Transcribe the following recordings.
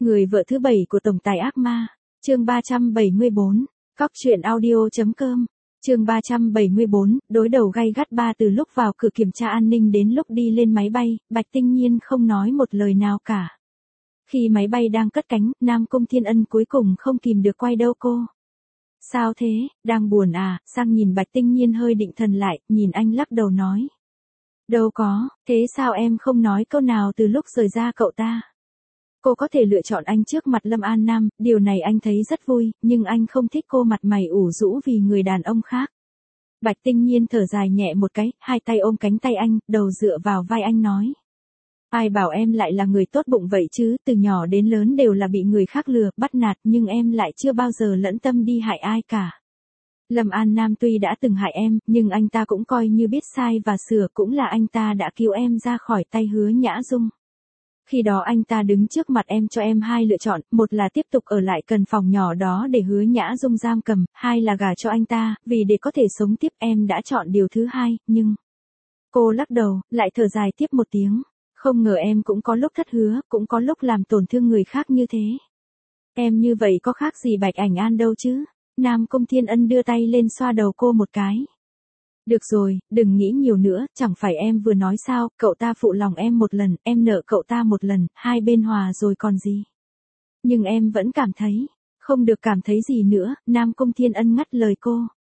Người vợ thứ 7 của tổng tài ác ma, chương 374, Cóc truyện audio.com, chương 374, đối đầu gay gắt ba. Từ lúc vào cửa kiểm tra an ninh đến lúc đi lên máy bay, Bạch Tinh Nhiên không nói một lời nào cả. Khi máy bay đang cất cánh, Nam Cung Thiên Ân cuối cùng không kìm được quay đâu cô. Sao thế, đang buồn à? Sang nhìn Bạch Tinh Nhiên hơi định thần lại, nhìn anh lắc đầu nói. Đâu có, thế sao em không nói câu nào từ lúc rời ra cậu ta? Cô có thể lựa chọn anh trước mặt Lâm An Nam, điều này anh thấy rất vui, nhưng anh không thích cô mặt mày ủ rũ vì người đàn ông khác. Bạch Tinh Nhiên thở dài nhẹ một cái, hai tay ôm cánh tay anh, đầu dựa vào vai anh nói. Ai bảo em lại là người tốt bụng vậy chứ, từ nhỏ đến lớn đều là bị người khác lừa, bắt nạt, nhưng em lại chưa bao giờ lẫn tâm đi hại ai cả. Lâm An Nam tuy đã từng hại em, nhưng anh ta cũng coi như biết sai và sửa, cũng là anh ta đã cứu em ra khỏi tay Hứa Nhã Dung. Khi đó anh ta đứng trước mặt em cho em hai lựa chọn, một là tiếp tục ở lại căn phòng nhỏ đó để Hứa Nhã Dung giam cầm, hai là gả cho anh ta, vì để có thể sống tiếp. Em đã chọn điều thứ hai, nhưng... Cô lắc đầu, lại thở dài tiếp một tiếng. Không ngờ em cũng có lúc thất hứa, cũng có lúc làm tổn thương người khác như thế. Em như vậy có khác gì Bạch Ảnh An đâu chứ? Nam Cung Thiên Ân đưa tay lên xoa đầu cô một cái. Được rồi, đừng nghĩ nhiều nữa, chẳng phải em vừa nói sao, cậu ta phụ lòng em một lần, em nợ cậu ta một lần, hai bên hòa rồi còn gì. Nhưng em vẫn cảm thấy, không được cảm thấy gì nữa, Nam Cung Thiên Ân ngắt lời cô.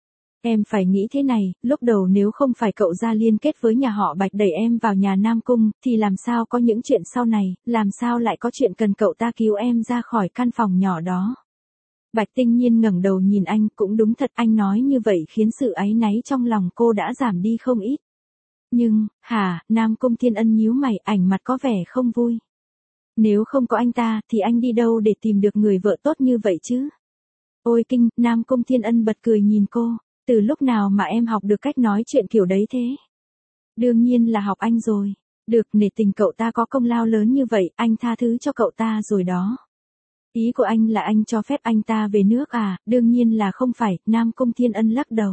Em phải nghĩ thế này, lúc đầu nếu không phải cậu ra liên kết với nhà họ Bạch đẩy em vào nhà Nam Cung, thì làm sao có những chuyện sau này, làm sao lại có chuyện cần cậu ta cứu em ra khỏi căn phòng nhỏ đó. Bạch Tinh Nhiên ngẩng đầu nhìn anh, cũng đúng thật, anh nói như vậy khiến sự áy náy trong lòng cô đã giảm đi không ít. Nhưng, Nam Cung Thiên Ân nhíu mày, ảnh mặt có vẻ không vui. Nếu không có anh ta, thì anh đi đâu để tìm được người vợ tốt như vậy chứ? Ôi kinh, Nam Cung Thiên Ân bật cười nhìn cô, từ lúc nào mà em học được cách nói chuyện kiểu đấy thế? Đương nhiên là học anh rồi. Được, nể tình cậu ta có công lao lớn như vậy, anh tha thứ cho cậu ta rồi đó. Ý của anh là anh cho phép anh ta về nước à? Đương nhiên là không phải, Nam Cung Thiên Ân lắc đầu.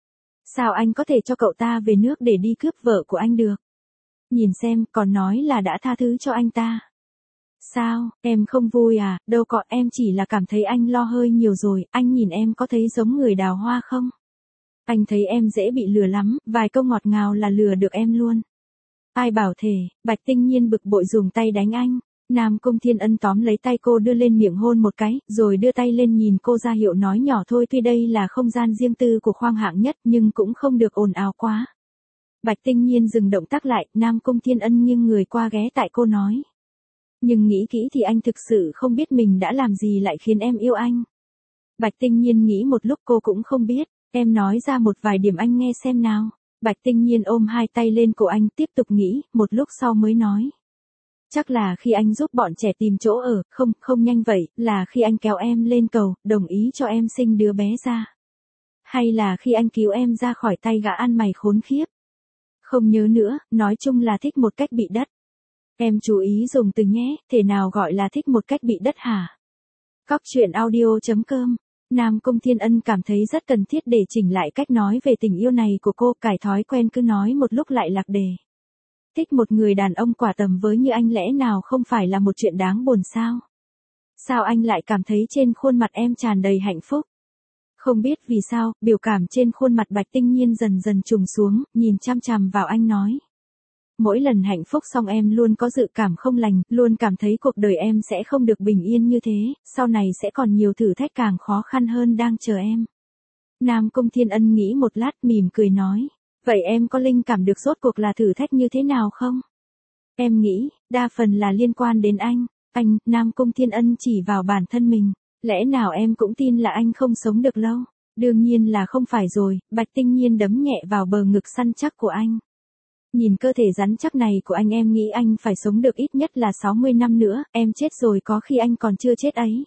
Sao anh có thể cho cậu ta về nước để đi cướp vợ của anh được? Nhìn xem, còn nói là đã tha thứ cho anh ta. Sao, em không vui à? Đâu có, em chỉ là cảm thấy anh lo hơi nhiều rồi, anh nhìn em có thấy giống người đào hoa không? Anh thấy em dễ bị lừa lắm, vài câu ngọt ngào là lừa được em luôn. Ai bảo thể, Bạch Tinh Nhiên bực bội dùng tay đánh anh. Nam Cung Thiên Ân tóm lấy tay cô đưa lên miệng hôn một cái, rồi đưa tay lên nhìn cô ra hiệu nói nhỏ thôi, tuy đây là không gian riêng tư của khoang hạng nhất nhưng cũng không được ồn ào quá. Bạch Tinh Nhiên dừng động tác lại, Nam Cung Thiên Ân nghiêng người qua ghé tại cô nói. Nhưng nghĩ kỹ thì anh thực sự không biết mình đã làm gì lại khiến em yêu anh. Bạch Tinh Nhiên nghĩ một lúc cô cũng không biết, em nói ra một vài điểm anh nghe xem nào. Bạch Tinh Nhiên ôm hai tay lên cổ anh tiếp tục nghĩ, một lúc sau mới nói. Chắc là khi anh giúp bọn trẻ tìm chỗ ở, không nhanh vậy, là khi anh kéo em lên cầu, đồng ý cho em sinh đứa bé ra. Hay là khi anh cứu em ra khỏi tay gã ăn mày khốn khiếp. Không nhớ nữa, nói chung là thích một cách bị đất. Em chú ý dùng từ nhé, thế nào gọi là thích một cách bị đất hả? Cóc truyện audio.com. Nam Cung Thiên Ân cảm thấy rất cần thiết để chỉnh lại cách nói về tình yêu này của cô, cải thói quen cứ nói một lúc lại lạc đề. Thích một người đàn ông quả tầm với như anh lẽ nào không phải là một chuyện đáng buồn sao? Sao anh lại cảm thấy trên khuôn mặt em tràn đầy hạnh phúc? Không biết vì sao, biểu cảm trên khuôn mặt Bạch Tinh Nhiên dần dần trùng xuống, nhìn chăm chằm vào anh nói. Mỗi lần hạnh phúc xong em luôn có dự cảm không lành, luôn cảm thấy cuộc đời em sẽ không được bình yên như thế, sau này sẽ còn nhiều thử thách càng khó khăn hơn đang chờ em. Nam Cung Thiên Ân nghĩ một lát mỉm cười nói. Vậy em có linh cảm được rốt cuộc là thử thách như thế nào không? Em nghĩ, đa phần là liên quan đến anh. Anh, Nam Cung Thiên Ân chỉ vào bản thân mình. Lẽ nào em cũng tin là anh không sống được lâu? Đương nhiên là không phải rồi, Bạch Tinh Nhiên đấm nhẹ vào bờ ngực săn chắc của anh. Nhìn cơ thể rắn chắc này của anh em nghĩ anh phải sống được ít nhất là 60 năm nữa, em chết rồi có khi anh còn chưa chết ấy.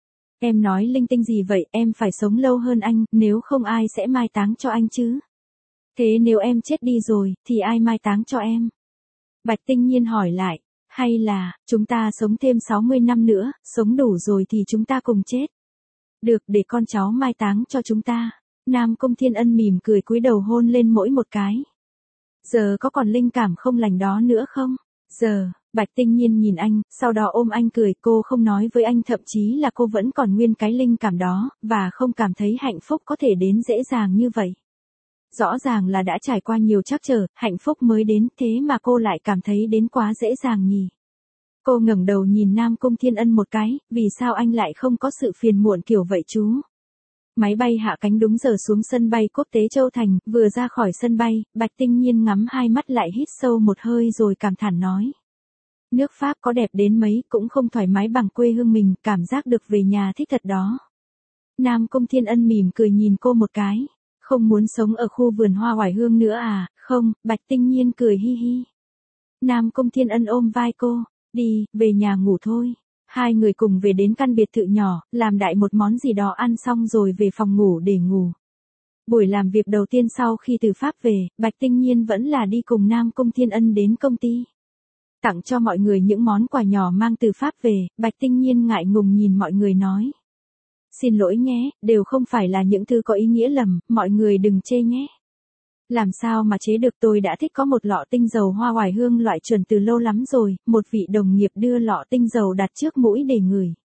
Em nói linh tinh gì vậy, em phải sống lâu hơn anh, nếu không ai sẽ mai táng cho anh chứ? Thế nếu em chết đi rồi, thì ai mai táng cho em? Bạch Tinh Nhiên hỏi lại, hay là, chúng ta sống thêm 60 năm nữa, sống đủ rồi thì chúng ta cùng chết. Được, để con cháu mai táng cho chúng ta. Nam Cung Thiên Ân mỉm cười cúi đầu hôn lên mỗi một cái. Giờ có còn linh cảm không lành đó nữa không? Giờ, Bạch Tinh Nhiên nhìn anh, sau đó ôm anh cười, cô không nói với anh, thậm chí là cô vẫn còn nguyên cái linh cảm đó, và không cảm thấy hạnh phúc có thể đến dễ dàng như vậy. Rõ ràng là đã trải qua nhiều trắc trở, hạnh phúc mới đến, thế mà cô lại cảm thấy đến quá dễ dàng nhỉ. Cô ngẩng đầu nhìn Nam Cung Thiên Ân một cái, vì sao anh lại không có sự phiền muộn kiểu vậy chú? Máy bay hạ cánh đúng giờ xuống sân bay quốc tế Châu Thành, vừa ra khỏi sân bay, Bạch Tinh Nhiên ngắm hai mắt lại hít sâu một hơi rồi cảm thản nói. Nước Pháp có đẹp đến mấy cũng không thoải mái bằng quê hương mình, cảm giác được về nhà thích thật đó. Nam Cung Thiên Ân mỉm cười nhìn cô một cái. Không muốn sống ở khu vườn hoa oải hương nữa à, không, Bạch Tinh Nhiên cười hi hi. Nam Cung Thiên Ân ôm vai cô, đi, về nhà ngủ thôi. Hai người cùng về đến căn biệt thự nhỏ, làm đại một món gì đó ăn xong rồi về phòng ngủ để ngủ. Buổi làm việc đầu tiên sau khi từ Pháp về, Bạch Tinh Nhiên vẫn là đi cùng Nam Cung Thiên Ân đến công ty. Tặng cho mọi người những món quà nhỏ mang từ Pháp về, Bạch Tinh Nhiên ngại ngùng nhìn mọi người nói. Xin lỗi nhé, đều không phải là những thứ có ý nghĩa lầm, mọi người đừng chê nhé. Làm sao mà chế được, tôi đã thích có một lọ tinh dầu hoa oải hương loại chuẩn từ lâu lắm rồi, một vị đồng nghiệp đưa lọ tinh dầu đặt trước mũi để ngửi.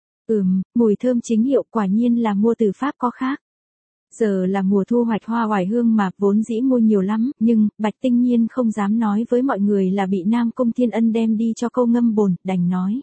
Mùi thơm chính hiệu, quả nhiên là mua từ Pháp có khác. Giờ là mùa thu hoạch hoa oải hương mà, vốn dĩ mua nhiều lắm, nhưng Bạch Tinh Nhiên không dám nói với mọi người là bị Nam Cung Thiên Ân đem đi cho câu ngâm bồn, đành nói.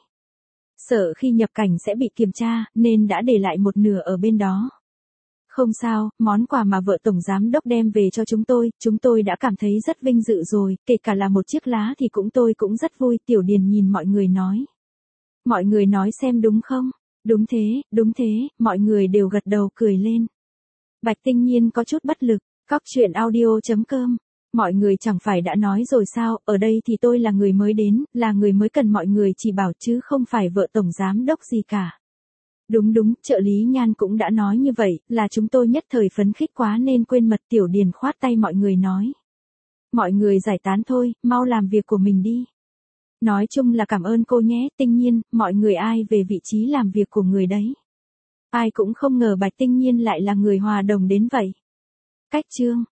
Sợ khi nhập cảnh sẽ bị kiểm tra, nên đã để lại một nửa ở bên đó. Không sao, món quà mà vợ tổng giám đốc đem về cho chúng tôi đã cảm thấy rất vinh dự rồi, kể cả là một chiếc lá thì tôi cũng rất vui. Tiểu Điền nhìn mọi người nói. Mọi người nói xem đúng không? Đúng thế, mọi người đều gật đầu cười lên. Bạch Tinh Nhiên có chút bất lực, cóc.audio.com. Mọi người chẳng phải đã nói rồi sao, ở đây thì tôi là người mới đến, là người mới cần mọi người chỉ bảo chứ không phải vợ tổng giám đốc gì cả. Đúng, trợ lý Nhan cũng đã nói như vậy, là chúng tôi nhất thời phấn khích quá nên quên mật. Tiểu Điền khoát tay mọi người nói. Mọi người giải tán thôi, mau làm việc của mình đi. Nói chung là cảm ơn cô nhé, Tinh Nhiên, mọi người ai về vị trí làm việc của người đấy. Ai cũng không ngờ Bạch Tinh Nhiên lại là người hòa đồng đến vậy. Cách chương